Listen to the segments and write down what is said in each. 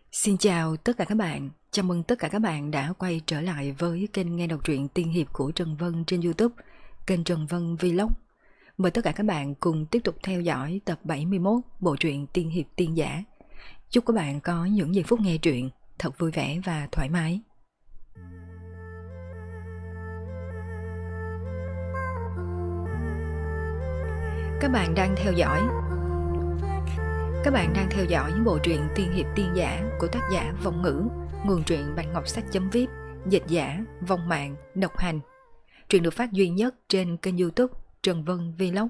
Xin chào tất cả các bạn, chào mừng tất cả các bạn đã quay trở lại với kênh nghe đọc truyện tiên hiệp của Trần Vân trên YouTube, kênh Trần Vân Vlog. Mời tất cả các bạn cùng tiếp tục theo dõi tập 71 bộ truyện tiên hiệp tiên giả. Chúc các bạn có những giây phút nghe truyện thật vui vẻ và thoải mái. Các bạn đang theo dõi bộ truyện tiên hiệp tiên giả của tác giả Vong Ngữ, nguồn truyện Bạch Ngọc Sách.vip, dịch giả Vong Mạng, độc hành. Truyện được phát duy nhất trên kênh YouTube Trần Vân Vlog.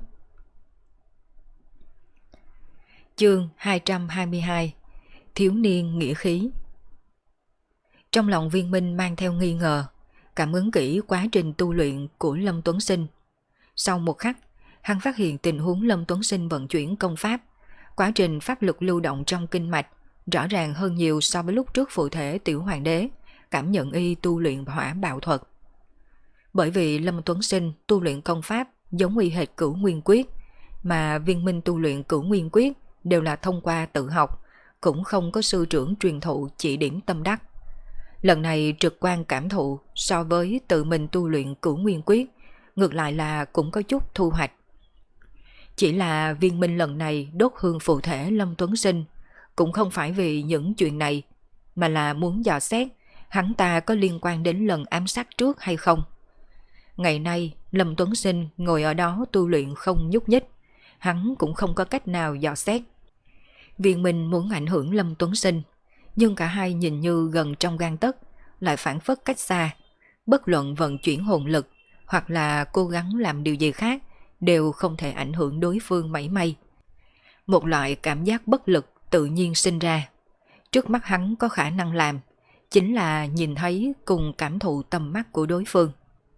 Chương 222: Thiếu niên nghĩa khí. Trong lòng Viên Minh mang theo nghi ngờ, cảm ứng kỹ quá trình tu luyện của Lâm Tuấn Sinh. Sau một khắc, hắn phát hiện tình huống Lâm Tuấn Sinh vận chuyển công pháp, quá trình pháp lực lưu động trong kinh mạch rõ ràng hơn nhiều so với lúc trước phụ thể Tiểu Hoàng đế, cảm nhận y tu luyện hỏa bạo thuật. Bởi vì Lâm Tuấn Sinh tu luyện công pháp giống y hệt Cửu Nguyên Quyết, mà Viên Minh tu luyện Cửu Nguyên Quyết đều là thông qua tự học, cũng không có sư trưởng truyền thụ chỉ điểm tâm đắc. Lần này trực quan cảm thụ so với tự mình tu luyện Cửu Nguyên Quyết, ngược lại là cũng có chút thu hoạch. Chỉ là Viên Minh lần này đốt hương phụ thể Lâm Tuấn Sinh cũng không phải vì những chuyện này, mà là muốn dò xét hắn ta có liên quan đến lần ám sát trước hay không. Ngày nay Lâm Tuấn Sinh ngồi ở đó tu luyện không nhúc nhích, hắn cũng không có cách nào dò xét. Viên Minh muốn ảnh hưởng Lâm Tuấn Sinh, nhưng cả hai nhìn như gần trong gang tấc, lại phản phất cách xa. Bất luận vận chuyển hồn lực hoặc là cố gắng làm điều gì khác đều không thể ảnh hưởng đối phương mảy may. Một loại cảm giác bất lực tự nhiên sinh ra. Trước mắt hắn có khả năng làm chính là nhìn thấy cùng cảm thụ tầm mắt của đối phương.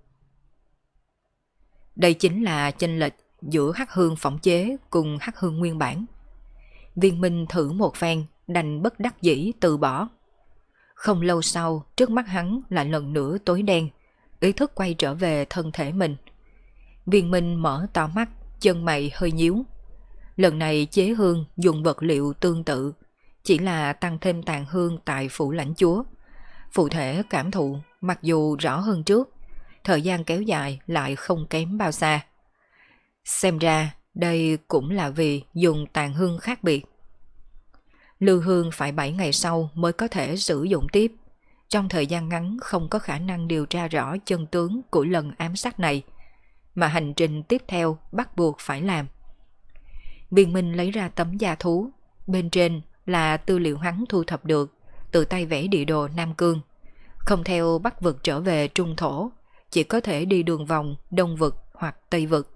Đây chính là chênh lệch giữa hắc hương phỏng chế cùng hắc hương nguyên bản. Viên Minh thử một phen, đành bất đắc dĩ từ bỏ. Không lâu sau, trước mắt hắn lại lần nữa tối đen, ý thức quay trở về thân thể mình. Viên Minh mở to mắt, chân mày hơi nhíu. Lần này chế hương dùng vật liệu tương tự, chỉ là tăng thêm tàn hương tại phủ lãnh chúa. Phụ thể cảm thụ mặc dù rõ hơn trước, thời gian kéo dài lại không kém bao xa. Xem ra đây cũng là vì dùng tàn hương khác biệt. Lưu hương phải 7 ngày sau mới có thể sử dụng tiếp. Trong thời gian ngắn không có khả năng điều tra rõ chân tướng của lần ám sát này, mà hành trình tiếp theo bắt buộc phải làm. Viên Minh lấy ra tấm da thú, bên trên là tư liệu hắn thu thập được, tự tay vẽ địa đồ Nam Cương. Không theo Bắc vực trở về Trung thổ, chỉ có thể đi đường vòng Đông vực hoặc Tây vực.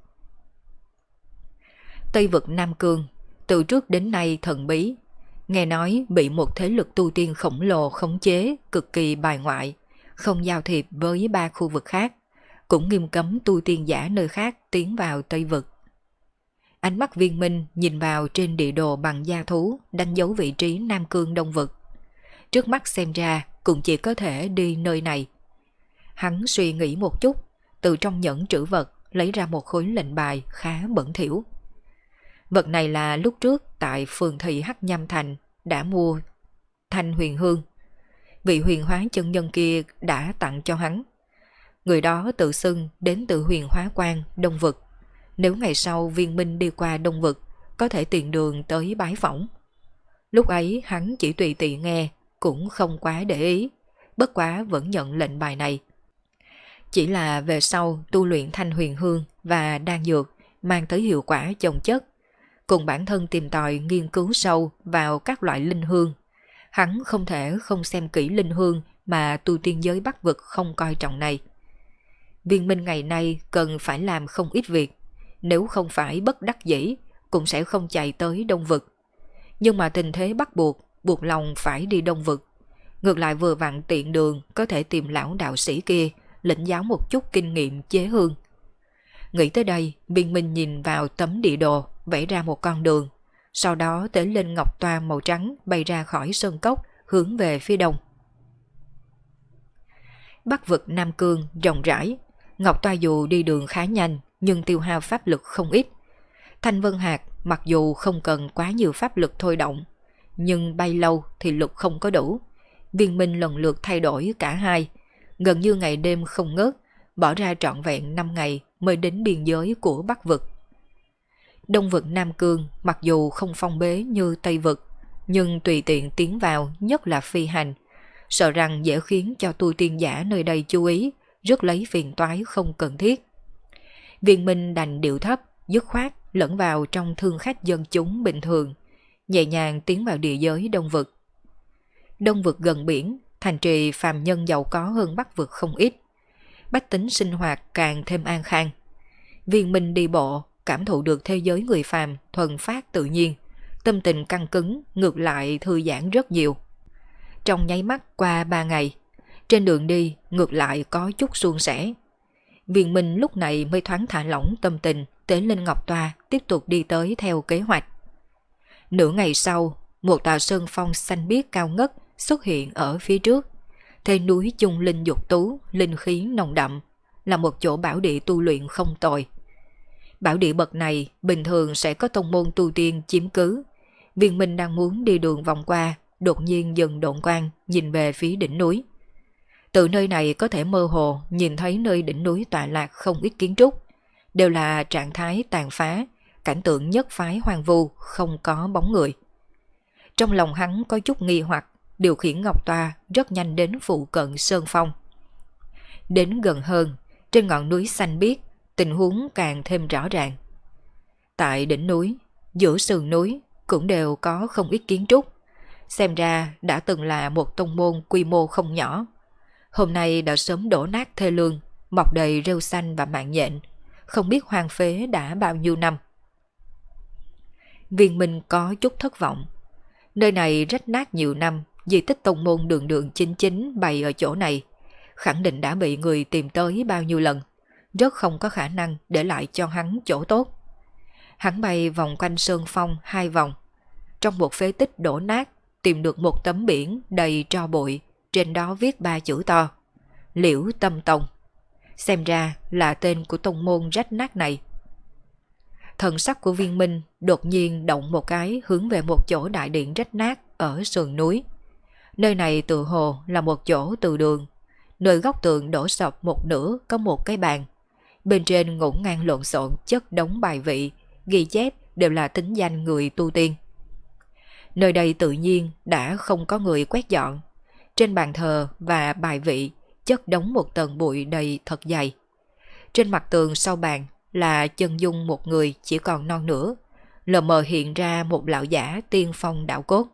Tây vực Nam Cương từ trước đến nay thần bí, nghe nói bị một thế lực tu tiên khổng lồ khống chế, cực kỳ bài ngoại, không giao thiệp với 3 khu vực khác, cũng nghiêm cấm tu tiên giả nơi khác tiến vào Tây vực. Ánh mắt Viên Minh nhìn vào trên địa đồ bằng da thú, đánh dấu vị trí Nam Cương Đông vực. Trước mắt xem ra cũng chỉ có thể đi nơi này. Hắn suy nghĩ một chút, từ trong nhẫn trữ vật lấy ra một khối lệnh bài khá bẩn thỉu. Vật này là lúc trước tại phường thị Hắc Nham Thành đã mua thanh huyền hương. Vị huyền hóa chân nhân kia đã tặng cho hắn. Người đó tự xưng đến từ huyền hóa quan Đông vực. Nếu ngày sau Viên Minh đi qua Đông vực, có thể tiện đường tới bái phỏng. Lúc ấy hắn chỉ tùy tiện nghe, cũng không quá để ý, bất quá vẫn nhận lệnh bài này. Chỉ là về sau tu luyện thanh huyền hương và đan dược mang tới hiệu quả chồng chất, cùng bản thân tìm tòi nghiên cứu sâu vào các loại linh hương. Hắn không thể không xem kỹ linh hương mà tu tiên giới Bắc vực không coi trọng này. Viên Minh ngày nay cần phải làm không ít việc, nếu không phải bất đắc dĩ cũng sẽ không chạy tới Đông vực. Nhưng mà tình thế bắt buộc lòng phải đi Đông vực. Ngược lại vừa vặn tiện đường có thể tìm lão đạo sĩ kia lĩnh giáo một chút kinh nghiệm chế hương. Nghĩ tới đây, Viên Minh nhìn vào tấm địa đồ, vẽ ra một con đường, sau đó tới lên ngọc toa màu trắng bay ra khỏi sơn cốc hướng về phía đông. Bắc vực Nam Cương rộng rãi, ngọc toa dù đi đường khá nhanh nhưng tiêu hao pháp lực không ít. Thanh Vân Hạc mặc dù không cần quá nhiều pháp lực thôi động, nhưng bay lâu thì lực không có đủ. Viên minh lần lượt thay đổi cả hai, gần như ngày đêm không ngớt, bỏ ra trọn vẹn 5 ngày mới đến biên giới của Bắc vực. Đông vực Nam Cương mặc dù không phong bế như Tây vực, nhưng tùy tiện tiến vào, nhất là phi hành, sợ rằng dễ khiến cho tu tiên giả nơi đây chú ý, rất lấy phiền toái không cần thiết. Viên minh đành điệu thấp, dứt khoát lẫn vào trong thương khách dân chúng bình thường, nhẹ nhàng tiến vào địa giới Đông vực. Đông vực gần biển, thành trì phàm nhân giàu có hơn Bắc vực không ít, bách tính sinh hoạt càng thêm an khang. Viên minh đi bộ, cảm thụ được thế giới người phàm thuần phát tự nhiên, tâm tình căng cứng ngược lại thư giãn rất nhiều. Trong nháy mắt qua 3 ngày, trên đường đi ngược lại có chút suôn sẻ. Viên minh lúc này mới thoáng thả lỏng tâm tình, tế lên ngọc toa tiếp tục đi tới theo kế hoạch. Nửa ngày sau, một tòa sơn phong xanh biếc cao ngất xuất hiện ở phía trước. Thế núi chung linh dục tú, linh khí nồng đậm, là một chỗ bảo địa tu luyện không tồi. Bảo địa bậc này bình thường sẽ có tông môn tu tiên chiếm cứ. Viên minh đang muốn đi đường vòng qua, đột nhiên dừng độn quang nhìn về phía đỉnh núi. Từ nơi này có thể mơ hồ nhìn thấy nơi đỉnh núi tọa lạc không ít kiến trúc, đều là trạng thái tàn phá, cảnh tượng nhất phái hoang vu, không có bóng người. Trong lòng hắn có chút nghi hoặc, điều khiển ngọc toa rất nhanh đến phụ cận sơn phong. Đến gần hơn, trên ngọn núi xanh biếc, tình huống càng thêm rõ ràng. Tại đỉnh núi, giữa sườn núi cũng đều có không ít kiến trúc, xem ra đã từng là một tông môn quy mô không nhỏ. Hôm nay đã sớm đổ nát thê lương, mọc đầy rêu xanh và mạng nhện, không biết hoang phế đã bao nhiêu năm. Viên minh có chút thất vọng. Nơi này rách nát nhiều năm, di tích tông môn đường đường chính chính bày ở chỗ này, khẳng định đã bị người tìm tới bao nhiêu lần, rất không có khả năng để lại cho hắn chỗ tốt. Hắn bay vòng quanh sơn phong 2 vòng, trong một phế tích đổ nát tìm được một tấm biển đầy tro bụi, trên đó viết 3 chữ to: Liễu Tâm Tông. Xem ra là tên của tông môn rách nát này. Thần sắc của viên minh đột nhiên động một cái hướng về một chỗ đại điện rách nát ở sườn núi. Nơi này tự hồ là một chỗ từ đường, nơi góc tường đổ sập một nửa có một cái bàn. Bên trên ngổn ngang lộn xộn chất đống bài vị, ghi chép đều là tính danh người tu tiên. Nơi đây tự nhiên đã không có người quét dọn. Trên bàn thờ và bài vị chất đống một tầng bụi đầy thật dày. Trên mặt tường sau bàn là chân dung một người chỉ còn non nửa, lờ mờ hiện ra một lão giả tiên phong đạo cốt.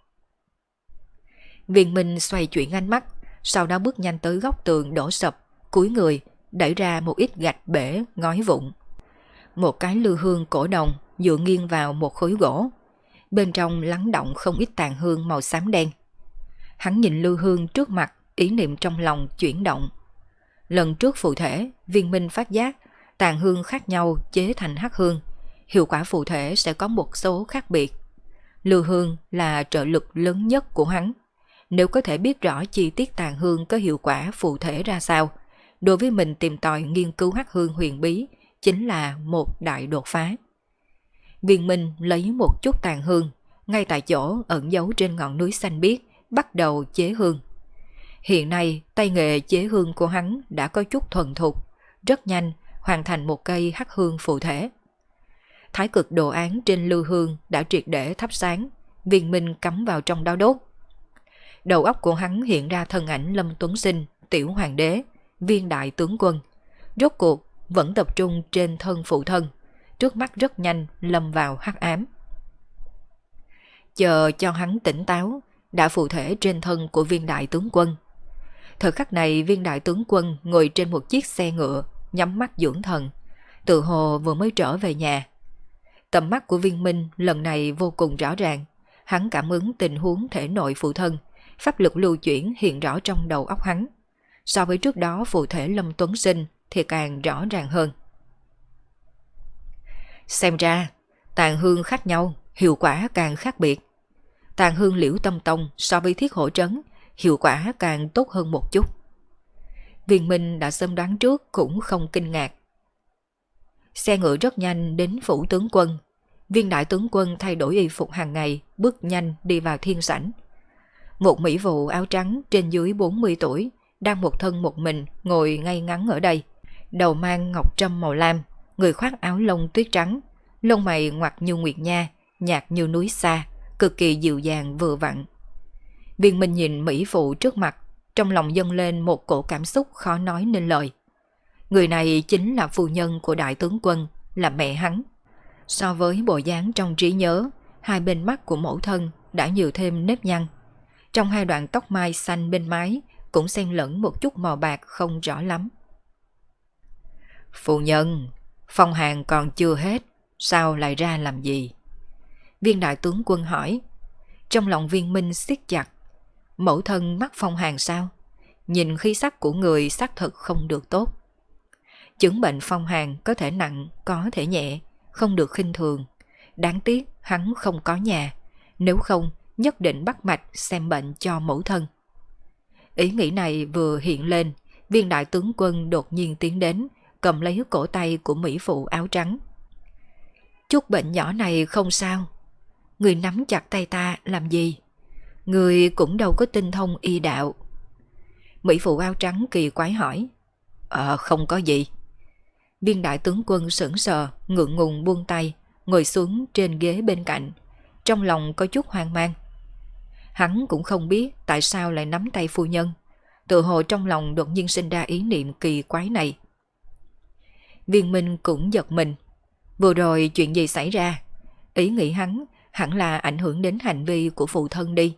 Viên minh xoay chuyển ánh mắt, sau đó bước nhanh tới góc tường đổ sập, cúi người đẩy ra một ít gạch bể ngói vụn. Một cái lư hương cổ đồng dựa nghiêng vào một khối gỗ, bên trong lắng động không ít tàn hương màu xám đen. Hắn nhìn lư hương trước mặt, ý niệm trong lòng chuyển động. Lần trước phụ thể, viên minh phát giác tàn hương khác nhau chế thành hắc hương, hiệu quả phụ thể sẽ có một số khác biệt. Lư hương là trợ lực lớn nhất của hắn. Nếu có thể biết rõ chi tiết tàn hương có hiệu quả phụ thể ra sao, đối với mình tìm tòi nghiên cứu hắc hương huyền bí chính là một đại đột phá. Viên minh lấy một chút tàn hương, ngay tại chỗ ẩn giấu trên ngọn núi xanh biếc, bắt đầu chế hương. Hiện nay tay nghề chế hương của hắn đã có chút thuần thục, rất nhanh hoàn thành một cây hắc hương phụ thể. Thái cực đồ án trên lư hương đã triệt để thắp sáng, viên minh cắm vào trong đó đốt. Đầu óc của hắn hiện ra thân ảnh Lâm Tuấn Sinh, tiểu hoàng đế, viên đại tướng quân. Rốt cuộc vẫn tập trung trên thân phụ thân, trước mắt rất nhanh lâm vào hắc ám. Chờ cho hắn tỉnh táo, đã phụ thể trên thân của viên đại tướng quân. Thời khắc này viên đại tướng quân ngồi trên một chiếc xe ngựa, nhắm mắt dưỡng thần, tự hồ vừa mới trở về nhà. Tầm mắt của viên minh lần này vô cùng rõ ràng, hắn cảm ứng tình huống thể nội phụ thân, pháp lực lưu chuyển hiện rõ trong đầu óc hắn. So với trước đó phụ thể Lâm Tuấn Sinh thì càng rõ ràng hơn. Xem ra, tàn hương khác nhau, hiệu quả càng khác biệt. Tàn hương Liễu Tâm Tông so với Thiết Hổ Trấn, hiệu quả càng tốt hơn một chút. Viên minh đã sớm đoán trước cũng không kinh ngạc. Xe ngựa rất nhanh đến phủ tướng quân. Viên đại tướng quân thay đổi y phục hàng ngày, bước nhanh đi vào thiên sảnh. Một mỹ phụ áo trắng trên dưới 40 tuổi, đang một thân một mình ngồi ngay ngắn ở đây. Đầu mang ngọc trâm màu lam, người khoác áo lông tuyết trắng, lông mày ngoặt như nguyệt nha, nhạt như núi xa, cực kỳ dịu dàng vừa vặn. Viên Minh nhìn mỹ phụ trước mặt, trong lòng dâng lên một cổ cảm xúc khó nói nên lời. Người này chính là phu nhân của đại tướng quân, là mẹ hắn. So với bộ dáng trong trí nhớ, hai bên mắt của mẫu thân đã nhiều thêm nếp nhăn. Trong hai đoạn tóc mai xanh bên mái cũng xen lẫn một chút màu bạc không rõ lắm. Phu nhân, phong hàn còn chưa hết, sao lại ra làm gì? Viên đại tướng quân hỏi. Trong lòng Viên Minh siết chặt. Mẫu thân mắc phong hàn sao? Nhìn khí sắc của người xác thực không được tốt. Chứng bệnh phong hàn có thể nặng, có thể nhẹ, không được khinh thường. Đáng tiếc hắn không có nhà, nếu không nhất định bắt mạch xem bệnh cho mẫu thân. Ý nghĩ này vừa hiện lên, viên đại tướng quân đột nhiên tiến đến, cầm lấy cổ tay của mỹ phụ áo trắng. Chút bệnh nhỏ này không sao. Người nắm chặt tay ta làm gì? Người cũng đâu có tinh thông y đạo. Mỹ phụ áo trắng kỳ quái hỏi. Không có gì. Viên đại tướng quân sững sờ, ngượng ngùng buông tay, ngồi xuống trên ghế bên cạnh. Trong lòng có chút hoang mang. Hắn cũng không biết tại sao lại nắm tay phu nhân. Tự hồ trong lòng đột nhiên sinh ra ý niệm kỳ quái này. Viên Minh cũng giật mình. Vừa rồi chuyện gì xảy ra? Ý nghĩ hắn hẳn là ảnh hưởng đến hành vi của phụ thân đi.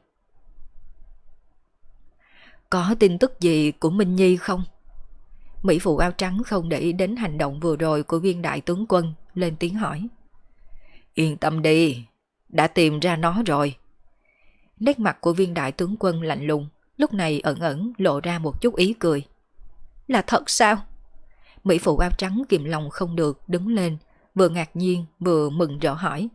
Có tin tức gì của Minh Nhi không? Mỹ phụ áo trắng không để ý đến hành động vừa rồi của viên đại tướng quân, lên tiếng hỏi. Yên tâm đi, đã tìm ra nó rồi. Nét mặt của viên đại tướng quân lạnh lùng, lúc này ẩn ẩn lộ ra một chút ý cười. Là thật sao? Mỹ phụ áo trắng kìm lòng không được đứng lên, vừa ngạc nhiên vừa mừng rỡ hỏi.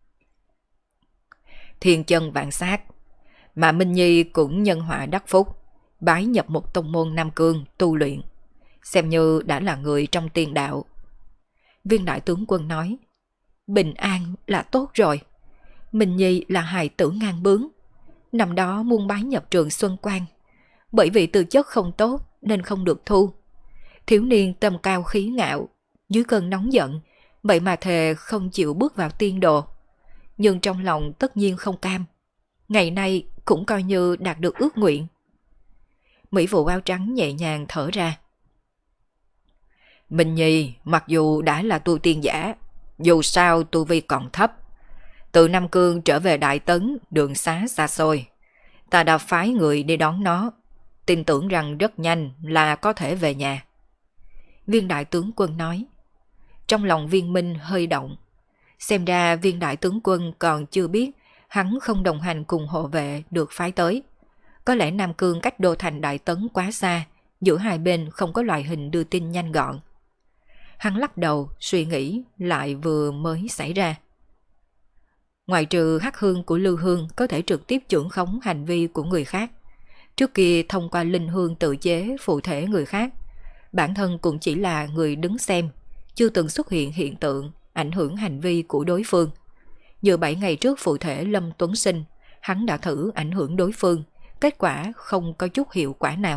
Thiên chân vạn sát, mà Minh Nhi cũng nhân họa đắc phúc, bái nhập một tông môn Nam Cương tu luyện, xem như đã là người trong tiền đạo. Viên đại tướng quân nói. Bình an là tốt rồi. Minh Nhi là hài tử ngang bướng. Năm đó muốn bái nhập trường Xuân Quang, bởi vì tư chất không tốt nên không được thu. Thiếu niên tầm cao khí ngạo, dưới cơn nóng giận, vậy mà thề không chịu bước vào tiên đồ. Nhưng trong lòng tất nhiên không cam. Ngày nay cũng coi như đạt được ước nguyện. Mỹ phụ áo trắng nhẹ nhàng thở ra. Minh Nhi mặc dù đã là tu tiên giả, dù sao tu vi còn thấp. Từ Nam Cương trở về Đại Tấn, đường xá xa xôi. Ta đã phái người đi đón nó, tin tưởng rằng rất nhanh là có thể về nhà. Viên đại tướng quân nói. Trong lòng Viên Minh hơi động. Xem ra viên đại tướng quân còn chưa biết hắn không đồng hành cùng hộ vệ được phái tới. Có lẽ Nam Cương cách đô thành Đại Tấn quá xa, giữa hai bên không có loại hình đưa tin nhanh gọn. Hắn lắc đầu, suy nghĩ lại vừa mới xảy ra. Ngoại trừ Hắc Hương của Lưu Hương có thể trực tiếp trưởng khống hành vi của người khác, trước kia thông qua linh hương tự chế phụ thể người khác, bản thân cũng chỉ là người đứng xem, chưa từng xuất hiện hiện tượng ảnh hưởng hành vi của đối phương. Như 7 ngày trước phụ thể Lâm Tuấn Sinh, hắn đã thử ảnh hưởng đối phương, kết quả không có chút hiệu quả nào.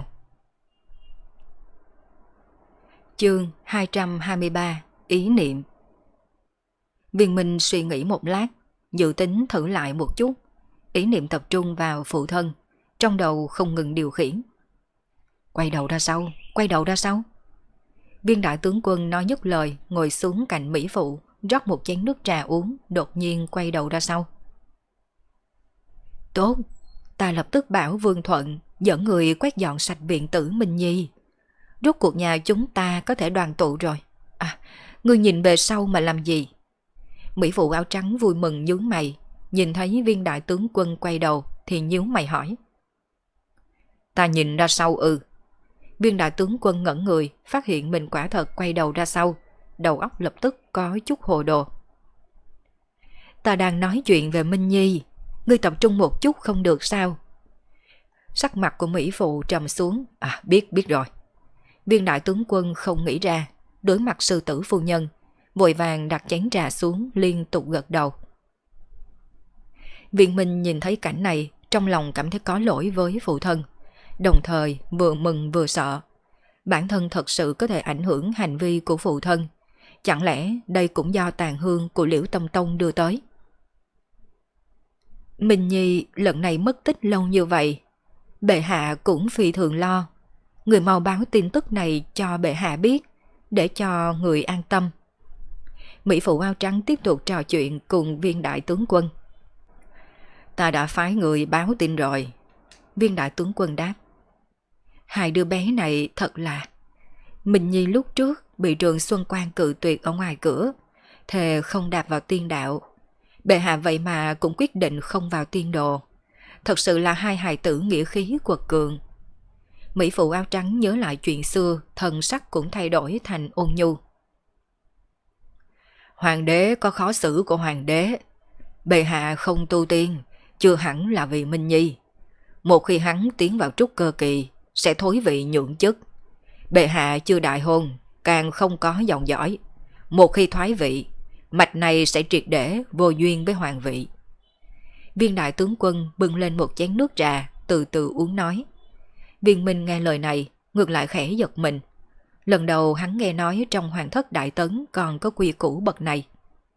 Chương 223. Ý niệm. Viên Minh suy nghĩ một lát, dự tính thử lại một chút. Ý niệm tập trung vào phụ thân, trong đầu không ngừng điều khiển. Quay đầu ra sau, quay đầu ra sau. Viên đại tướng quân nói nhất lời, ngồi xuống cạnh mỹ phụ, rót một chén nước trà uống, đột nhiên quay đầu ra sau. Tốt, ta lập tức bảo Vương Thuận dẫn người quét dọn sạch viện tử Minh Nhi. Rốt cuộc nhà chúng ta có thể đoàn tụ rồi. À, ngươi nhìn về sau mà làm gì? Mỹ phụ áo trắng vui mừng nhướng mày, nhìn thấy viên đại tướng quân quay đầu thì nhíu mày hỏi. Ta nhìn ra sau ư? Viên đại tướng quân ngẩn người, phát hiện mình quả thật quay đầu ra sau, đầu óc lập tức có chút hồ đồ. Ta đang nói chuyện về Minh Nhi, ngươi tập trung một chút không được sao? Sắc mặt của Mỹ phụ trầm xuống. Biết rồi. Viên đại tướng quân không nghĩ ra, đối mặt sư tử phu nhân, vội vàng đặt chén trà xuống liên tục gật đầu. Viên Minh nhìn thấy cảnh này, trong lòng cảm thấy có lỗi với phụ thân, đồng thời vừa mừng vừa sợ. Bản thân thật sự có thể ảnh hưởng hành vi của phụ thân. Chẳng lẽ đây cũng do tàn hương của Liễu Tâm Tông đưa tới? Minh Nhi lần này mất tích lâu như vậy, bệ hạ cũng phi thường lo. Người mau báo tin tức này cho bệ hạ biết, để cho người an tâm. Mỹ phụ áo trắng tiếp tục trò chuyện cùng viên đại tướng quân. Ta đã phái người báo tin rồi. Viên đại tướng quân đáp. Hai đứa bé này thật là... Minh Nhi lúc trước bị Trường Xuân Quan cự tuyệt ở ngoài cửa, thề không đạp vào tiên đạo. Bệ hạ vậy mà cũng quyết định không vào tiên đồ. Thật sự là hai hài tử nghĩa khí quật cường. Mỹ phụ áo trắng nhớ lại chuyện xưa, thần sắc cũng thay đổi thành ôn nhu. Hoàng đế có khó xử của hoàng đế. Bệ hạ không tu tiên, chưa hẳn là vì Minh Nhi. Một khi hắn tiến vào trúc cơ kỳ, sẽ thối vị nhượng chức. Bệ hạ chưa đại hôn, càng không có dòng dõi. Một khi thoái vị, mạch này sẽ triệt để vô duyên với hoàng vị. Viên đại tướng quân bưng lên một chén nước trà, từ từ uống nói. Viên Minh nghe lời này, ngược lại khẽ giật mình. Lần đầu hắn nghe nói trong hoàng thất đại tấn còn có quy củ bậc này.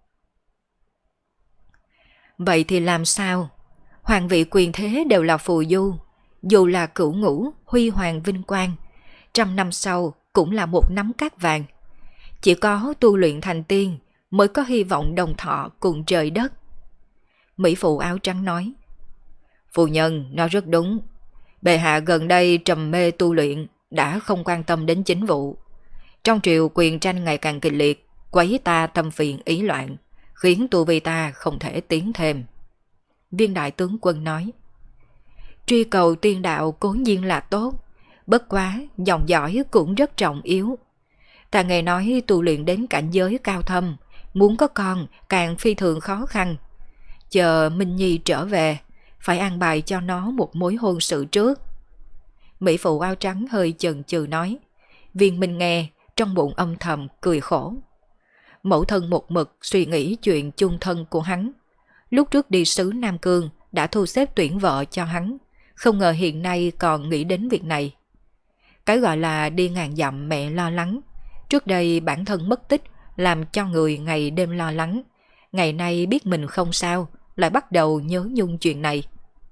Vậy thì làm sao? Hoàng vị quyền thế đều là phù du, dù là cửu ngũ, huy hoàng vinh quang, 100 năm sau cũng là một nắm cát vàng. Chỉ có tu luyện thành tiên mới có hy vọng đồng thọ cùng trời đất. Mỹ phụ áo trắng nói. Phu nhân nói rất đúng. Bệ hạ gần đây trầm mê tu luyện, đã không quan tâm đến chính vụ. Trong triều quyền tranh ngày càng kịch liệt, quấy ta tâm phiền ý loạn, khiến tu vi ta không thể tiến thêm. Viên đại tướng quân nói. Truy cầu tiên đạo cố nhiên là tốt, bất quá dòng dõi cũng rất trọng yếu. Ta nghe nói tu luyện đến cảnh giới cao thâm, muốn có con càng phi thường khó khăn. Chờ Minh Nhi trở về, phải an bài cho nó một mối hôn sự trước. Mỹ phụ áo trắng hơi chần chừ nói. Viên Minh nghe, trong bụng âm thầm cười khổ. Mẫu thân một mực suy nghĩ chuyện chung thân của hắn. Lúc trước đi xứ Nam Cương đã thu xếp tuyển vợ cho hắn, không ngờ hiện nay còn nghĩ đến việc này. Cái gọi là đi ngàn dặm mẹ lo lắng. Trước đây bản thân mất tích, làm cho người ngày đêm lo lắng. Ngày nay biết mình không sao, lại bắt đầu nhớ nhung chuyện này.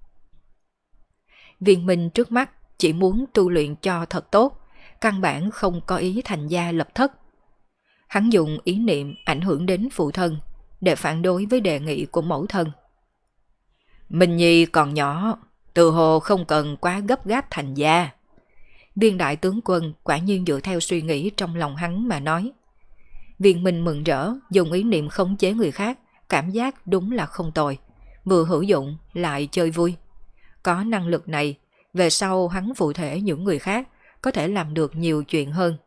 Viên Minh trước mắt chỉ muốn tu luyện cho thật tốt, căn bản không có ý thành gia lập thất. Hắn dùng ý niệm ảnh hưởng đến phụ thân, để phản đối với đề nghị của mẫu thân. Minh Nhi còn nhỏ, từ hồ không cần quá gấp gáp thành gia. Viên đại tướng quân quả nhiên dựa theo suy nghĩ trong lòng hắn mà nói. Viên Minh mừng rỡ, dùng ý niệm khống chế người khác, cảm giác đúng là không tồi, vừa hữu dụng lại chơi vui. Có năng lực này, về sau hắn phụ thể những người khác có thể làm được nhiều chuyện hơn.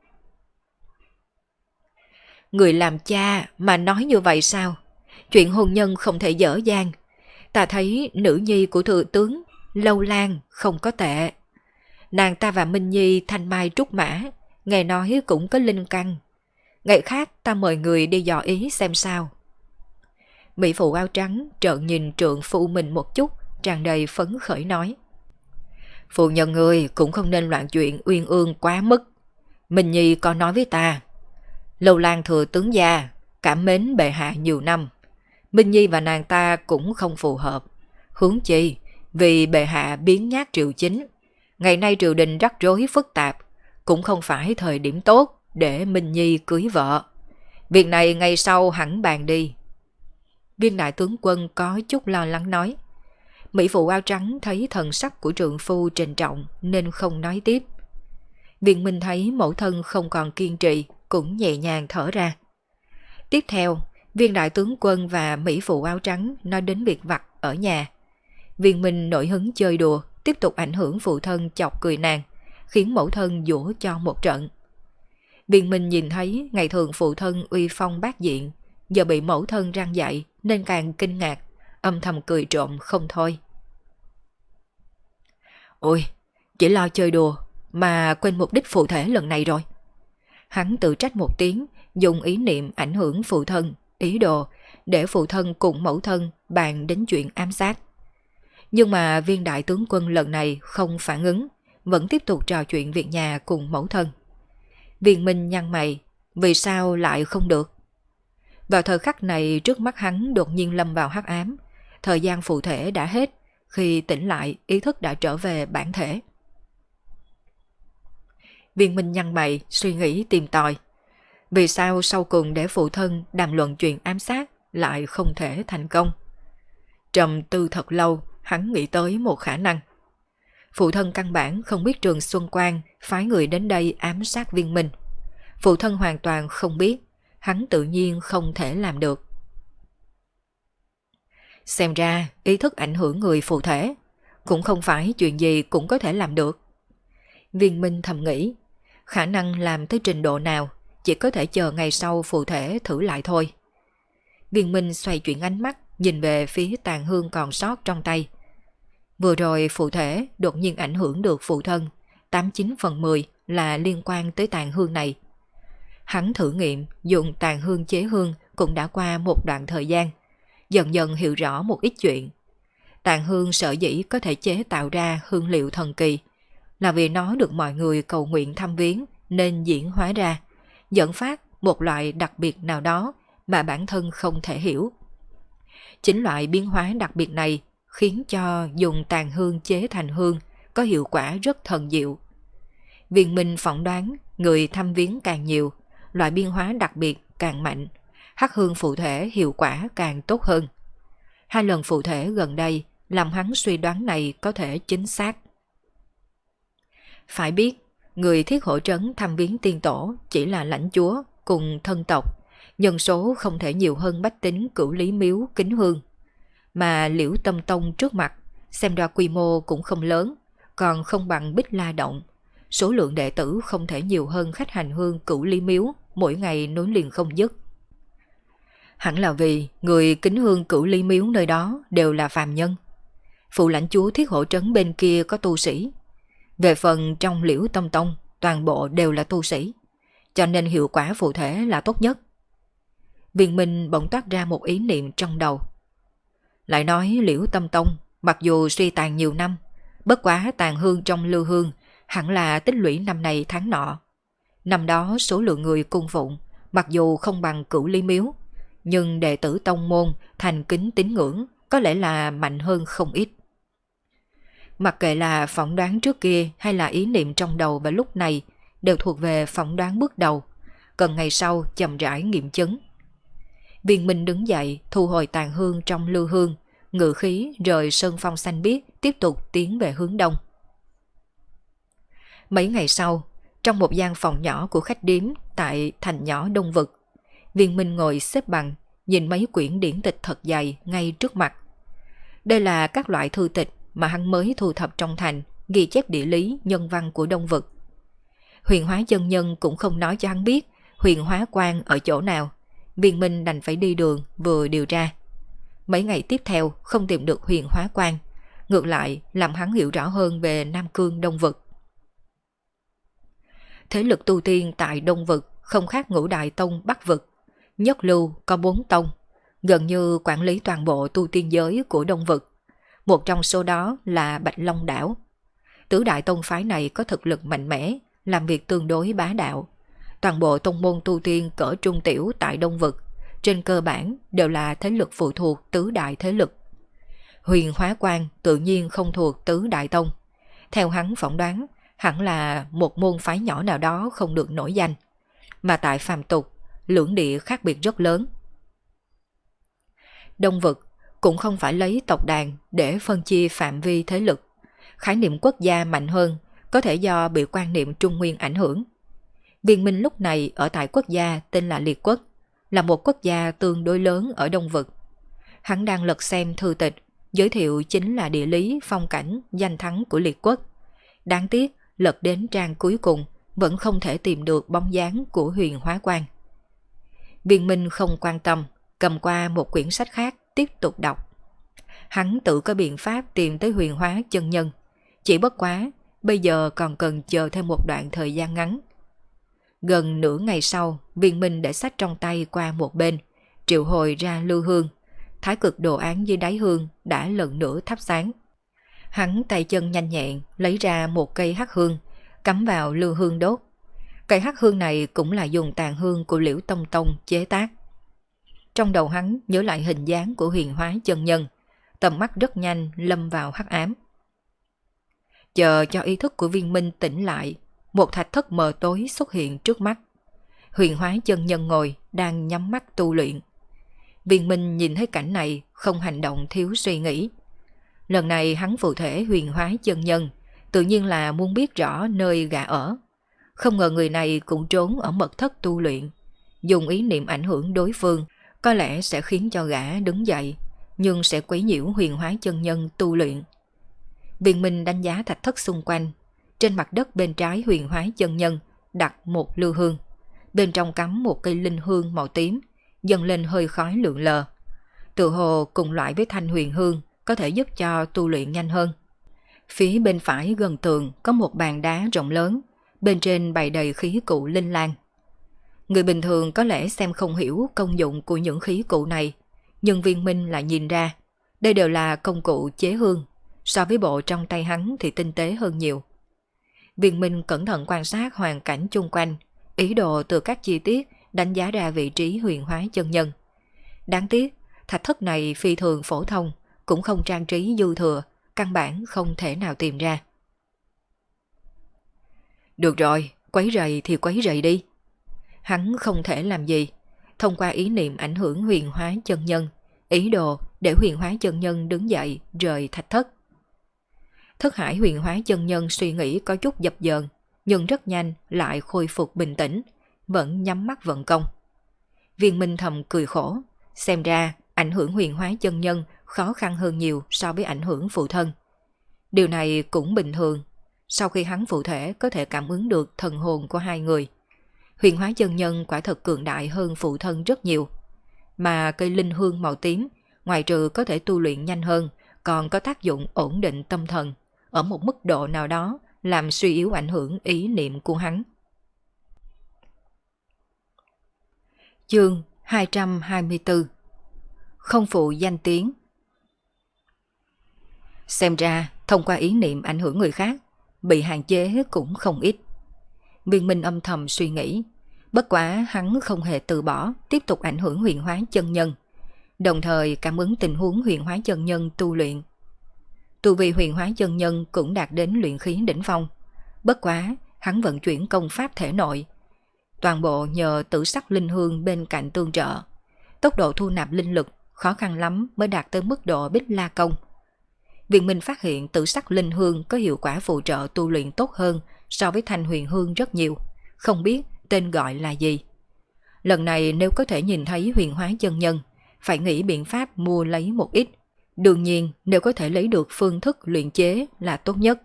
Người làm cha mà nói như vậy sao? Chuyện hôn nhân không thể dở dang. Ta thấy nữ nhi của thừa tướng Lâu Lan không có tệ. Nàng ta và Minh Nhi thanh mai trúc mã, nghe nói cũng có linh căn. Ngày khác ta mời người đi dò ý xem sao. Mỹ phụ áo trắng trợn nhìn trượng phu mình một chút, tràn đầy phấn khởi nói. Phu nhân người cũng không nên loạn chuyện uyên ương quá mức. Minh Nhi có nói với ta, Lâu Lan thừa tướng gia cảm mến bệ hạ nhiều năm, Minh Nhi và nàng ta cũng không phù hợp. Huống chi vì bệ hạ biến nhát triều chính, ngày nay triều đình rắc rối phức tạp, cũng không phải thời điểm tốt để Minh Nhi cưới vợ. Việc này ngày sau hẳn bàn đi. Viên đại tướng quân có chút lo lắng nói. Mỹ phụ áo trắng thấy thần sắc của trượng phu trịnh trọng nên không nói tiếp. Viên Minh thấy mẫu thân không còn kiên trì, cũng nhẹ nhàng thở ra. Tiếp theo, viên đại tướng quân và Mỹ phụ áo trắng nói đến việc vặt ở nhà. Viên Minh nổi hứng chơi đùa, tiếp tục ảnh hưởng phụ thân chọc cười nàng, khiến mẫu thân dỗ cho một trận. Viên Minh nhìn thấy ngày thường phụ thân uy phong bát diện, giờ bị mẫu thân răng dạy nên càng kinh ngạc, âm thầm cười trộm không thôi. Ôi, chỉ lo chơi đùa mà quên mục đích phụ thể lần này rồi. Hắn tự trách một tiếng, dùng ý niệm ảnh hưởng phụ thân, ý đồ để phụ thân cùng mẫu thân bàn đến chuyện ám sát. Nhưng mà viên đại tướng quân lần này không phản ứng, vẫn tiếp tục trò chuyện việc nhà cùng mẫu thân. Viên Minh nhăn mày, vì sao lại không được? Vào thời khắc này trước mắt hắn đột nhiên lâm vào hắc ám, thời gian phụ thể đã hết, khi tỉnh lại ý thức đã trở về bản thể. Viên Minh nhăn mày suy nghĩ tìm tòi, vì sao sau cùng để phụ thân đàm luận chuyện ám sát lại không thể thành công? Trầm tư thật lâu, hắn nghĩ tới một khả năng. Phụ thân căn bản không biết Trường Xuân Quan phái người đến đây ám sát Viên Minh. Phụ thân hoàn toàn không biết, hắn tự nhiên không thể làm được. Xem ra ý thức ảnh hưởng người phụ thể, cũng không phải chuyện gì cũng có thể làm được. Viên Minh thầm nghĩ, khả năng làm tới trình độ nào chỉ có thể chờ ngày sau phụ thể thử lại thôi. Viên Minh xoay chuyển ánh mắt, nhìn về phía tàn hương còn sót trong tay. Vừa rồi phụ thể đột nhiên ảnh hưởng được phụ thân, 89/10 là liên quan tới tàn hương này. Hắn thử nghiệm dùng tàn hương chế hương cũng đã qua một đoạn thời gian, dần dần hiểu rõ một ít chuyện. Tàn hương sở dĩ có thể chế tạo ra hương liệu thần kỳ là vì nó được mọi người cầu nguyện thăm viếng nên diễn hóa ra, dẫn phát một loại đặc biệt nào đó mà bản thân không thể hiểu. Chính loại biến hóa đặc biệt này khiến cho dùng tàn hương chế thành hương có hiệu quả rất thần diệu. Viên Minh phỏng đoán người thăm viếng càng nhiều, loại biến hóa đặc biệt càng mạnh, hắc hương phụ thể hiệu quả càng tốt hơn. 2 lần phụ thể gần đây làm hắn suy đoán này có thể chính xác. Phải biết, người thiết hộ trấn thăm viếng tiên tổ chỉ là lãnh chúa cùng thân tộc, nhân số không thể nhiều hơn bách tính Cửu Lý Miếu kính hương. Mà Liễu Tâm Tông trước mặt, xem ra quy mô cũng không lớn, còn không bằng Bích La Động. Số lượng đệ tử không thể nhiều hơn khách hành hương Cửu Lý Miếu, mỗi ngày nối liền không dứt. Hẳn là vì người kính hương Cửu Lý Miếu nơi đó đều là phàm nhân. Phụ lãnh chúa thiết hộ trấn bên kia có tu sĩ. Về phần trong Liễu Tâm Tông, toàn bộ đều là tu sĩ, cho nên hiệu quả phụ thể là tốt nhất. Viên Minh bỗng toát ra một ý niệm trong đầu. Lại nói Liễu Tâm Tông, mặc dù suy tàn nhiều năm, bất quá tàn hương trong lưu hương hẳn là tích lũy năm này tháng nọ. Năm đó số lượng người cung phụng, mặc dù không bằng Cửu Lý Miếu, nhưng đệ tử tông môn thành kính tín ngưỡng có lẽ là mạnh hơn không ít. Mặc kệ là phỏng đoán trước kia hay là ý niệm trong đầu vào lúc này, đều thuộc về phỏng đoán bước đầu, cần ngày sau chậm rãi nghiệm chứng. Viên Minh đứng dậy, thu hồi tàn hương trong lưu hương, ngự khí rời sơn phong xanh biếc, tiếp tục tiến về hướng đông. Mấy ngày sau, trong một gian phòng nhỏ của khách điếm tại thành nhỏ Đông Vực, Viên Minh ngồi xếp bằng, nhìn mấy quyển điển tịch thật dày ngay trước mặt. Đây là các loại thư tịch mà hắn mới thu thập trong thành, ghi chép địa lý, nhân văn của Đông Vực. Huyền Hóa chân nhân cũng không nói cho hắn biết Huyền Hóa quan ở chỗ nào. Viên Minh đành phải đi đường vừa điều tra. Mấy ngày tiếp theo không tìm được Huyền Hóa quan, ngược lại làm hắn hiểu rõ hơn về Nam Cương Đông Vực. Thế lực tu tiên tại Đông Vực không khác Ngũ Đại Tông Bắc Vực. Nhất lưu có 4 tông, gần như quản lý toàn bộ tu tiên giới của Đông Vực. Một trong số đó là Bạch Long Đảo. Tứ đại tông phái này có thực lực mạnh mẽ, làm việc tương đối bá đạo. Toàn bộ tông môn tu tiên cỡ trung tiểu tại Đông Vực, trên cơ bản đều là thế lực phụ thuộc tứ đại thế lực. Huyền Hóa quan tự nhiên không thuộc tứ đại tông. Theo hắn phỏng đoán, hẳn là một môn phái nhỏ nào đó không được nổi danh. Mà tại phàm tục, lưỡng địa khác biệt rất lớn. Đông Vực cũng không phải lấy tộc đàn để phân chia phạm vi thế lực. Khái niệm quốc gia mạnh hơn, có thể do bị quan niệm Trung Nguyên ảnh hưởng. Viên Minh lúc này ở tại quốc gia tên là Liệt Quốc, là một quốc gia tương đối lớn ở Đông Vực. Hắn đang lật xem thư tịch, giới thiệu chính là địa lý, phong cảnh, danh thắng của Liệt Quốc. Đáng tiếc, lật đến trang cuối cùng, vẫn không thể tìm được bóng dáng của Huyền Hóa quan. Viên Minh không quan tâm, cầm qua một quyển sách khác, tiếp tục đọc. Hắn tự có biện pháp tìm tới Huyền Hóa chân nhân, chỉ bất quá, bây giờ còn cần chờ thêm một đoạn thời gian ngắn. Gần nửa ngày sau, Viên Minh để sách trong tay qua một bên, triệu hồi ra lưu hương. Thái cực đồ án dưới đáy hương đã lần nữa thắp sáng. Hắn tay chân nhanh nhẹn lấy ra một cây hắc hương, cắm vào lưu hương đốt. Cây hắc hương này cũng là dùng tàn hương của Liễu Tông Tông chế tác. Trong đầu hắn nhớ lại hình dáng của Huyền Hóa chân nhân, tầm mắt rất nhanh lâm vào hắc ám. Chờ cho ý thức của Viên Minh tỉnh lại, một thạch thất mờ tối xuất hiện trước mắt. Huyền Hóa chân nhân ngồi đang nhắm mắt tu luyện. Viên Minh nhìn thấy cảnh này không hành động thiếu suy nghĩ. Lần này hắn phụ thể Huyền Hóa chân nhân, tự nhiên là muốn biết rõ nơi gã ở. Không ngờ người này cũng trốn ở mật thất tu luyện. Dùng ý niệm ảnh hưởng đối phương có lẽ sẽ khiến cho gã đứng dậy, nhưng sẽ quấy nhiễu Huyền Hóa chân nhân tu luyện. Viên Minh đánh giá thạch thất xung quanh. Trên mặt đất bên trái Huyền Hóa chân nhân đặt một lưu hương. Bên trong cắm một cây linh hương màu tím, dần lên hơi khói lượn lờ. Tự hồ cùng loại với thanh huyền hương, có thể giúp cho tu luyện nhanh hơn. Phía bên phải gần tường có một bàn đá rộng lớn, bên trên bày đầy khí cụ linh lan. Người bình thường có lẽ xem không hiểu công dụng của những khí cụ này, nhưng Viên Minh lại nhìn ra, đây đều là công cụ chế hương, so với bộ trong tay hắn thì tinh tế hơn nhiều. Viên Minh cẩn thận quan sát hoàn cảnh chung quanh, ý đồ từ các chi tiết đánh giá ra vị trí Huyền Hóa chân nhân. Đáng tiếc, thạch thất này phi thường phổ thông, cũng không trang trí dư thừa, căn bản không thể nào tìm ra. Được rồi, quấy rầy thì quấy rầy đi. Hắn không thể làm gì, thông qua ý niệm ảnh hưởng Huyền Hóa chân nhân, ý đồ để Huyền Hóa chân nhân đứng dậy rời thạch thất. Thất Hải Huyền Hóa chân nhân suy nghĩ có chút dập dờn, nhưng rất nhanh lại khôi phục bình tĩnh, vẫn nhắm mắt vận công. Viên Minh thầm cười khổ, xem ra ảnh hưởng Huyền Hóa chân nhân khó khăn hơn nhiều so với ảnh hưởng phụ thân. Điều này cũng bình thường, sau khi hắn phụ thể có thể cảm ứng được thần hồn của hai người. Huyền Hóa chân nhân quả thật cường đại hơn phụ thân rất nhiều. Mà cây linh hương màu tím, ngoài trừ có thể tu luyện nhanh hơn, còn có tác dụng ổn định tâm thần, ở một mức độ nào đó làm suy yếu ảnh hưởng ý niệm của hắn. Chương 224. Không phụ danh tiếng. Xem ra, thông qua ý niệm ảnh hưởng người khác, bị hạn chế cũng không ít. Viên Minh âm thầm suy nghĩ, bất quá hắn không hề từ bỏ, tiếp tục ảnh hưởng Huyền Hóa chân nhân, đồng thời cảm ứng tình huống Huyền Hóa chân nhân tu luyện. Tu vi Huyền Hóa chân nhân cũng đạt đến luyện khí đỉnh phong, bất quá hắn vận chuyển công pháp thể nội, toàn bộ nhờ tử sắc linh hương bên cạnh tương trợ. Tốc độ thu nạp linh lực khó khăn lắm mới đạt tới mức độ Bích La Công. Viên Minh phát hiện tử sắc linh hương có hiệu quả phụ trợ tu luyện tốt hơn so với thanh huyền hương rất nhiều, không biết tên gọi là gì. Lần này nếu có thể nhìn thấy Huyền Hóa chân nhân, phải nghĩ biện pháp mua lấy một ít. Đương nhiên nếu có thể lấy được phương thức luyện chế là tốt nhất.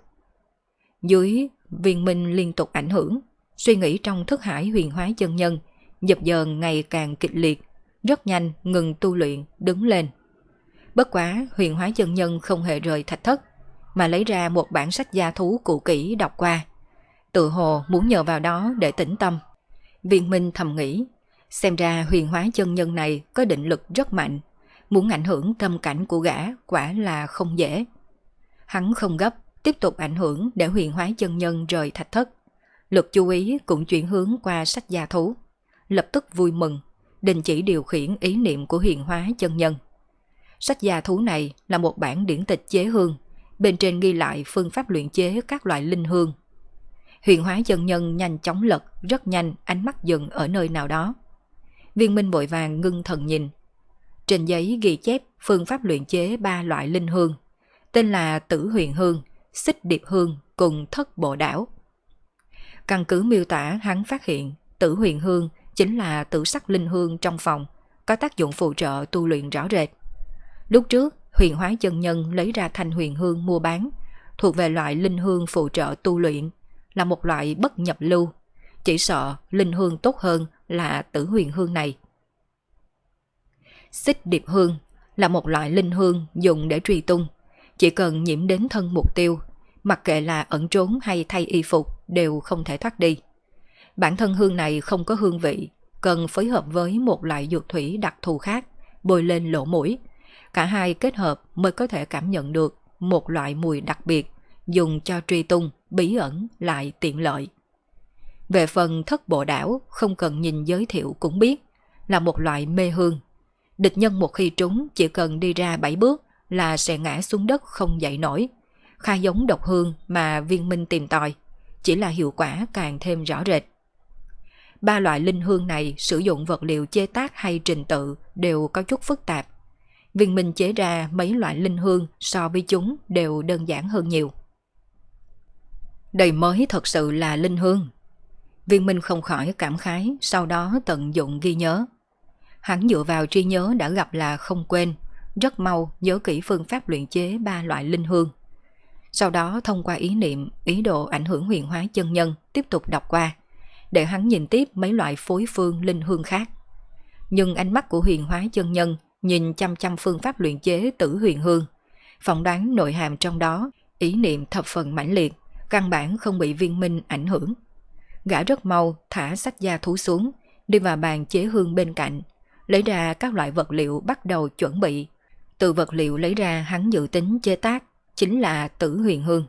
Dưới Viên Minh liên tục ảnh hưởng, suy nghĩ trong thức hải Huyền Hóa chân nhân dập dờn ngày càng kịch liệt, rất nhanh ngừng tu luyện, đứng lên. Bất quá Huyền Hóa chân nhân không hề rời thạch thất, mà lấy ra một bản sách gia thú cũ kỹ đọc qua, tự hồ muốn nhờ vào đó để tĩnh tâm. Viên Minh thầm nghĩ, xem ra Huyền Hóa chân nhân này có định lực rất mạnh, muốn ảnh hưởng tâm cảnh của gã quả là không dễ. Hắn không gấp, tiếp tục ảnh hưởng để Huyền Hóa chân nhân rời thạch thất. Lực chú ý cũng chuyển hướng qua sách gia thú, lập tức vui mừng, đình chỉ điều khiển ý niệm của Huyền Hóa chân nhân. Sách gia thú này là một bản điển tịch chế hương, bên trên ghi lại phương pháp luyện chế các loại linh hương. Huyền Hóa chân nhân nhanh chóng lật, rất nhanh ánh mắt dừng ở nơi nào đó. Viên Minh vội vàng ngưng thần nhìn. Trên giấy ghi chép phương pháp luyện chế 3 loại linh hương, tên là Tử Huyền Hương, Xích Điệp Hương cùng Thất Bộ Đảo. Căn cứ miêu tả, hắn phát hiện Tử Huyền Hương chính là tử sắc linh hương trong phòng, có tác dụng phụ trợ tu luyện rõ rệt. Lúc trước Huyền Hóa chân nhân lấy ra thanh huyền hương mua bán, thuộc về loại linh hương phụ trợ tu luyện, là một loại bất nhập lưu, chỉ sợ linh hương tốt hơn là Tử Huyền Hương này. Xích Điệp Hương là một loại linh hương dùng để truy tung, chỉ cần nhiễm đến thân mục tiêu, mặc kệ là ẩn trốn hay thay y phục đều không thể thoát đi. Bản thân hương này không có hương vị, cần phối hợp với một loại dược thủy đặc thù khác, bôi lên lỗ mũi. Cả hai kết hợp mới có thể cảm nhận được một loại mùi đặc biệt, dùng cho truy tung, bí ẩn lại tiện lợi. Về phần thất bộ đảo, không cần nhìn giới thiệu cũng biết, là một loại mê hương. Địch nhân một khi trúng chỉ cần đi ra 7 bước là sẽ ngã xuống đất không dậy nổi. Khá giống độc hương mà Viên Minh tìm tòi, chỉ là hiệu quả càng thêm rõ rệt. Ba loại linh hương này sử dụng vật liệu chế tác hay trình tự đều có chút phức tạp. Viên Minh chế ra mấy loại linh hương so với chúng đều đơn giản hơn nhiều. Đây mới thật sự là linh hương. Viên Minh không khỏi cảm khái, sau đó tận dụng ghi nhớ. Hắn dựa vào trí nhớ đã gặp là không quên, rất mau nhớ kỹ phương pháp luyện chế ba loại linh hương. Sau đó thông qua ý niệm, ý đồ ảnh hưởng huyền hóa chân nhân tiếp tục đọc qua, để hắn nhìn tiếp mấy loại phối phương linh hương khác. Nhưng ánh mắt của huyền hóa chân nhân nhìn chăm chăm phương pháp luyện chế tử huyền hương, phỏng đoán nội hàm trong đó, ý niệm thập phần mãnh liệt, căn bản không bị Viên Minh ảnh hưởng. Gã rất mau thả sách gia thú xuống, đi vào bàn chế hương bên cạnh, lấy ra các loại vật liệu bắt đầu chuẩn bị. Từ vật liệu lấy ra hắn dự tính chế tác chính là tử huyền hương.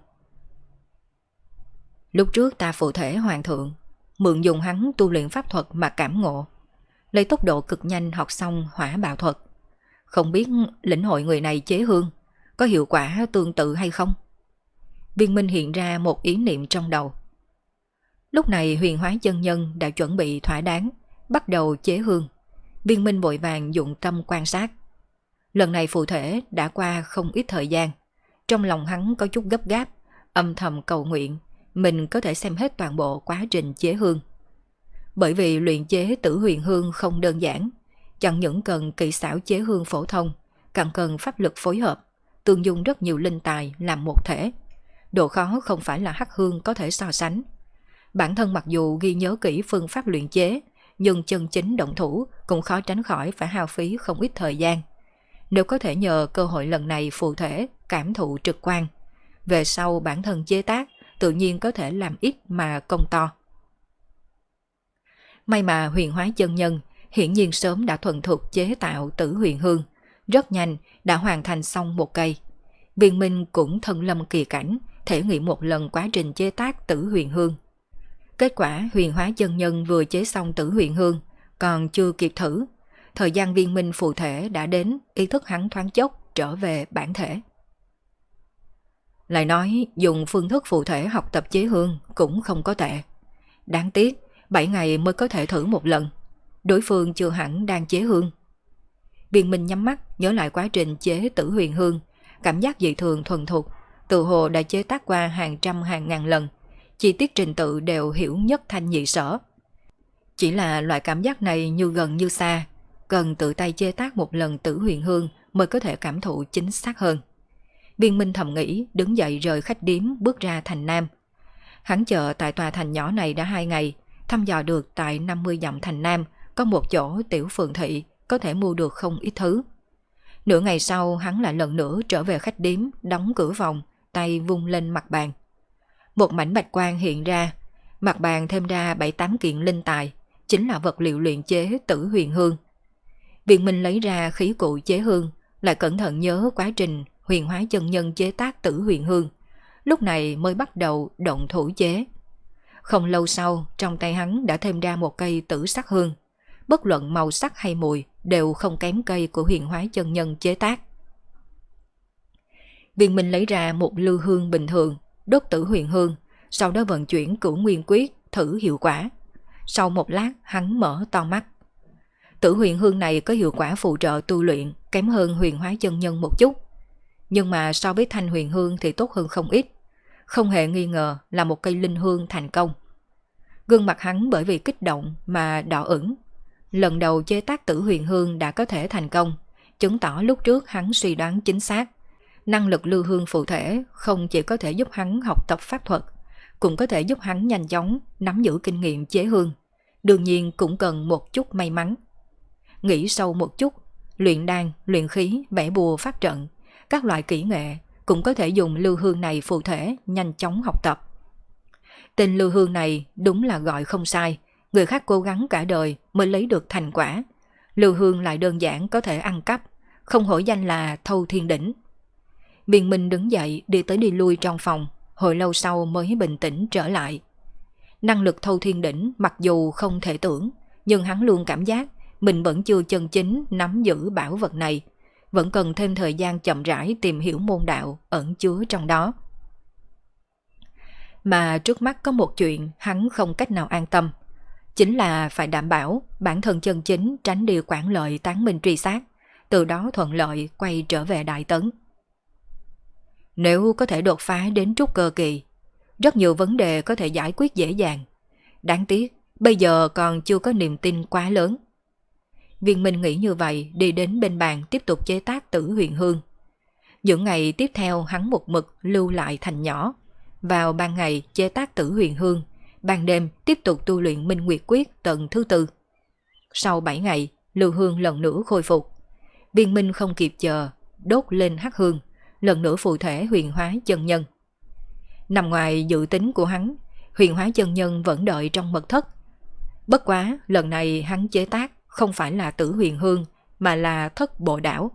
Lúc trước ta phụ thể hoàng thượng, mượn dùng hắn tu luyện pháp thuật mà cảm ngộ, lấy tốc độ cực nhanh học xong hỏa bạo thuật. Không biết lĩnh hội người này chế hương có hiệu quả tương tự hay không? Viên Minh hiện ra một ý niệm trong đầu. Lúc này huyền hóa chân nhân đã chuẩn bị thỏa đáng, bắt đầu chế hương. Viên Minh vội vàng dụng tâm quan sát. Lần này phụ thể đã qua không ít thời gian, trong lòng hắn có chút gấp gáp, âm thầm cầu nguyện mình có thể xem hết toàn bộ quá trình chế hương. Bởi vì luyện chế tử huyền hương không đơn giản, chẳng những cần kỹ xảo chế hương phổ thông, càng cần pháp lực phối hợp, tương dung rất nhiều linh tài làm một thể. Độ khó không phải là hắc hương có thể so sánh. Bản thân mặc dù ghi nhớ kỹ phương pháp luyện chế, nhưng chân chính động thủ cũng khó tránh khỏi phải hao phí không ít thời gian. Nếu có thể nhờ cơ hội lần này phụ thể cảm thụ trực quan, về sau bản thân chế tác tự nhiên có thể làm ít mà công to. May mà huyền hóa chân nhân hiển nhiên sớm đã thuần thục chế tạo tử huyền hương, rất nhanh đã hoàn thành xong một cây. Viên Minh cũng thân lâm kỳ cảnh, thể nghiệm một lần quá trình chế tác tử huyền hương. Kết quả huyền hóa chân nhân vừa chế xong tử huyền hương, còn chưa kịp thử, thời gian Viên Minh phụ thể đã đến, ý thức hắn thoáng chốc trở về bản thể. Lại nói dùng phương thức phụ thể học tập chế hương cũng không có tệ. Đáng tiếc 7 ngày mới có thể thử một lần, đối phương chưa hẳn đang chế hương. Viên Minh nhắm mắt nhớ lại quá trình chế tử huyền hương, cảm giác dị thường thuần thục, tự hồ đã chế tác qua hàng trăm hàng ngàn lần, chi tiết trình tự đều hiểu nhất thanh nhị sở. Chỉ là loại cảm giác này như gần như xa, cần tự tay chế tác một lần tử huyền hương mới có thể cảm thụ chính xác hơn. Viên Minh thầm nghĩ, đứng dậy rời khách điếm bước ra thành Nam. Hắn chờ tại tòa thành nhỏ này đã 2 ngày, thăm dò được tại 50 dặm thành Nam có một chỗ tiểu phường thị có thể mua được không ít thứ. Nửa ngày sau hắn lại lần nữa trở về khách điếm, đóng cửa phòng, tay vung lên mặt bàn. Một mảnh bạch quang hiện ra, mặt bàn thêm ra 7-8 kiện linh tài, chính là vật liệu luyện chế tử huyền hương. Viên Minh lấy ra khí cụ chế hương, lại cẩn thận nhớ quá trình huyền hóa chân nhân chế tác tử huyền hương, lúc này mới bắt đầu động thủ chế. Không lâu sau, trong tay hắn đã thêm ra một cây tử sắc hương, bất luận màu sắc hay mùi đều không kém cây của huyền hóa chân nhân chế tác. Viên Minh lấy ra một lư hương bình thường, đốt tử huyền hương, sau đó vận chuyển Cửu Nguyên Quyết thử hiệu quả. Sau một lát hắn mở to mắt. Tử huyền hương này có hiệu quả phụ trợ tu luyện kém hơn huyền hóa chân nhân một chút, nhưng mà so với thanh huyền hương thì tốt hơn không ít, không hề nghi ngờ là một cây linh hương thành công. Gương mặt hắn bởi vì kích động mà đỏ ửng. Lần đầu chế tác tử huyền hương đã có thể thành công, chứng tỏ lúc trước hắn suy đoán chính xác. Năng lực lưu hương phụ thể không chỉ có thể giúp hắn học tập pháp thuật, cũng có thể giúp hắn nhanh chóng nắm giữ kinh nghiệm chế hương. Đương nhiên cũng cần một chút may mắn. Nghĩ sâu một chút, luyện đan, luyện khí, vẽ bùa pháp trận, các loại kỹ nghệ cũng có thể dùng lưu hương này phụ thể nhanh chóng học tập. Tên lưu hương này đúng là gọi không sai, Người khác cố gắng cả đời mới lấy được thành quả. Lưu Hương lại đơn giản có thể ăn cắp, không hổ danh là Thâu Thiên Đỉnh. Viên Minh đứng dậy đi tới đi lui trong phòng, hồi lâu sau mới bình tĩnh trở lại. Năng lực Thâu Thiên Đỉnh mặc dù không thể tưởng, nhưng hắn luôn cảm giác mình vẫn chưa chân chính nắm giữ bảo vật này, vẫn cần thêm thời gian chậm rãi tìm hiểu môn đạo ẩn chứa trong đó. Mà trước mắt có một chuyện hắn không cách nào an tâm, chính là phải đảm bảo bản thân chân chính tránh đi quản lợi tán minh truy sát, từ đó thuận lợi quay trở về Đại Tấn. Nếu có thể đột phá đến trúc cơ kỳ, rất nhiều vấn đề có thể giải quyết dễ dàng. Đáng tiếc, bây giờ còn chưa có niềm tin quá lớn. Viên Minh nghĩ như vậy, đi đến bên bàn tiếp tục chế tác Tử Huyền Hương. Những ngày tiếp theo hắn một mực lưu lại thành nhỏ. Vào ban ngày chế tác Tử Huyền Hương, ban đêm tiếp tục tu luyện Minh Nguyệt Quyết tầng thứ 4. Sau 7 ngày, lưu hương lần nữa khôi phục. Viên Minh không kịp chờ, đốt lên hắc hương, lần nữa phụ thể huyền hóa chân nhân. Nằm ngoài dự tính của hắn, huyền hóa chân nhân vẫn đợi trong mật thất. Bất quá, lần này hắn chế tác không phải là Tử Huyền Hương, mà là Thất Bộ Đảo.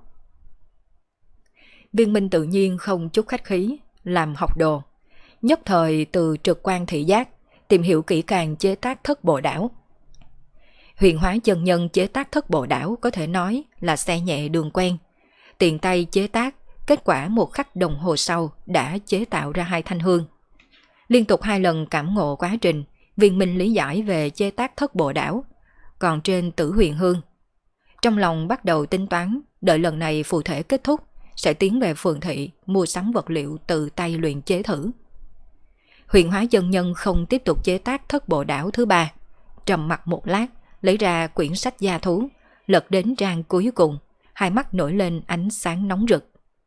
Viên Minh tự nhiên không chút khách khí, làm học đồ. Nhất thời từ trực quan thị giác, tìm hiểu kỹ càng chế tác Thất Bộ Đảo. Huyền hóa chân nhân chế tác Thất Bộ Đảo có thể nói là xe nhẹ đường quen. Tiện tay chế tác, kết quả một khắc đồng hồ sau đã chế tạo ra 2 thanh hương. Liên tục 2 lần cảm ngộ quá trình, Viên Minh lý giải về chế tác Thất Bộ Đảo. Còn trên Tử Huyền Hương, trong lòng bắt đầu tính toán, đợi lần này phù thể kết thúc, sẽ tiến về phường thị mua sắm vật liệu từ tay luyện chế thử. Huyền hóa chân nhân không tiếp tục chế tác Thất Bộ Đảo thứ 3, trầm mặt một lát, lấy ra quyển sách gia thú, lật đến trang cuối cùng, hai mắt nổi lên ánh sáng nóng rực.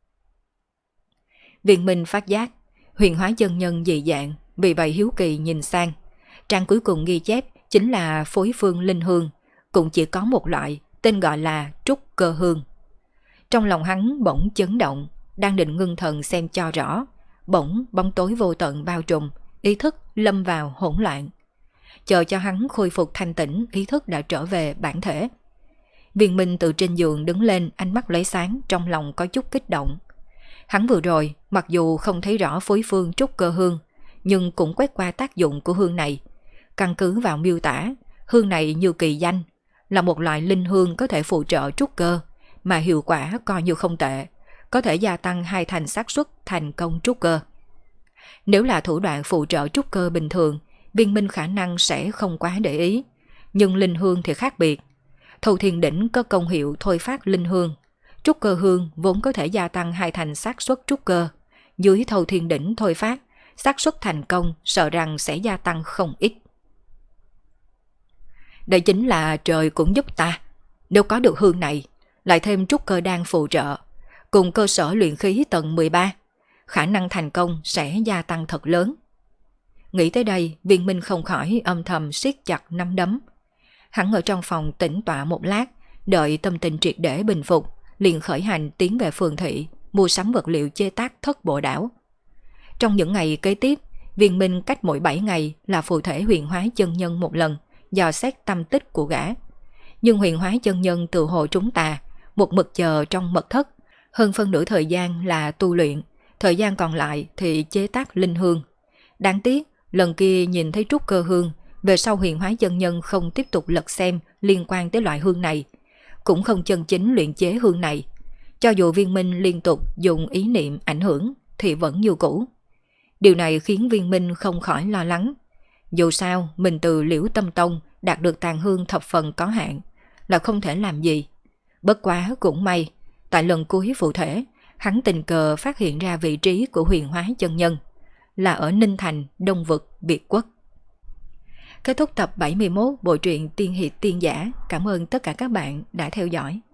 Viên Minh phát giác, huyền hóa chân nhân dị dạng, vì vậy hiếu kỳ nhìn sang. Trang cuối cùng ghi chép chính là phối phương linh hương, cũng chỉ có một loại, tên gọi là trúc cơ hương. Trong lòng hắn bỗng chấn động, đang định ngưng thần xem cho rõ, bỗng bóng tối vô tận bao trùm, ý thức lâm vào hỗn loạn. Chờ cho hắn khôi phục thanh tĩnh, ý thức đã trở về bản thể. Viên Minh từ trên giường đứng lên, ánh mắt lóe sáng, trong lòng có chút kích động. Hắn vừa rồi, mặc dù không thấy rõ phối phương trúc cơ hương, nhưng cũng quét qua tác dụng của hương này. Căn cứ vào miêu tả, hương này như kỳ danh, là một loại linh hương có thể phụ trợ trúc cơ, mà hiệu quả coi như không tệ, có thể gia tăng 2 thành xác suất thành công trúc cơ. Nếu là thủ đoạn phụ trợ trúc cơ bình thường, Viên Minh khả năng sẽ không quá để ý, nhưng linh hương thì khác biệt. Thâu Thiên Đỉnh có công hiệu thôi phát linh hương, trúc cơ hương vốn có thể gia tăng 2 thành xác suất trúc cơ, dưới Thâu Thiên Đỉnh thôi phát, xác suất thành công sợ rằng sẽ gia tăng không ít. Đây chính là trời cũng giúp ta, nếu có được hương này, lại thêm trúc cơ đan phụ trợ, cùng cơ sở luyện khí tầng 13, khả năng thành công sẽ gia tăng thật lớn. Nghĩ tới đây, Viên Minh không khỏi âm thầm siết chặt nắm đấm. Hắn ở trong phòng tĩnh tọa một lát, đợi tâm tình triệt để bình phục, liền khởi hành tiến về phường thị, mua sắm vật liệu chế tác Thất Bộ Đảo. Trong những ngày kế tiếp, Viên Minh cách mỗi 7 ngày là phù thể huyền hóa chân nhân một lần, dò xét tâm tích của gã. Nhưng huyền hóa chân nhân từ hồ trúng tà, một mực chờ trong mật thất, hơn phân nửa thời gian là tu luyện, thời gian còn lại thì chế tác linh hương. Đáng tiếc, lần kia nhìn thấy trúc cơ hương, về sau huyền hóa chân nhân không tiếp tục lật xem liên quan tới loại hương này, cũng không chân chính luyện chế hương này. Cho dù Viên Minh liên tục dùng ý niệm ảnh hưởng thì vẫn như cũ. Điều này khiến Viên Minh không khỏi lo lắng. Dù sao, mình từ Liễu Tâm Tông đạt được tàn hương thập phần có hạn, là không thể làm gì. Bất quá cũng may, tại lần cuối phụ thể, hắn tình cờ phát hiện ra vị trí của huyền hóa chân nhân, là ở Ninh Thành, Đông Vực, Việt Quốc. Kết thúc tập 71 bộ truyện Tiên Hiệp Tiên Giả. Cảm ơn tất cả các bạn đã theo dõi.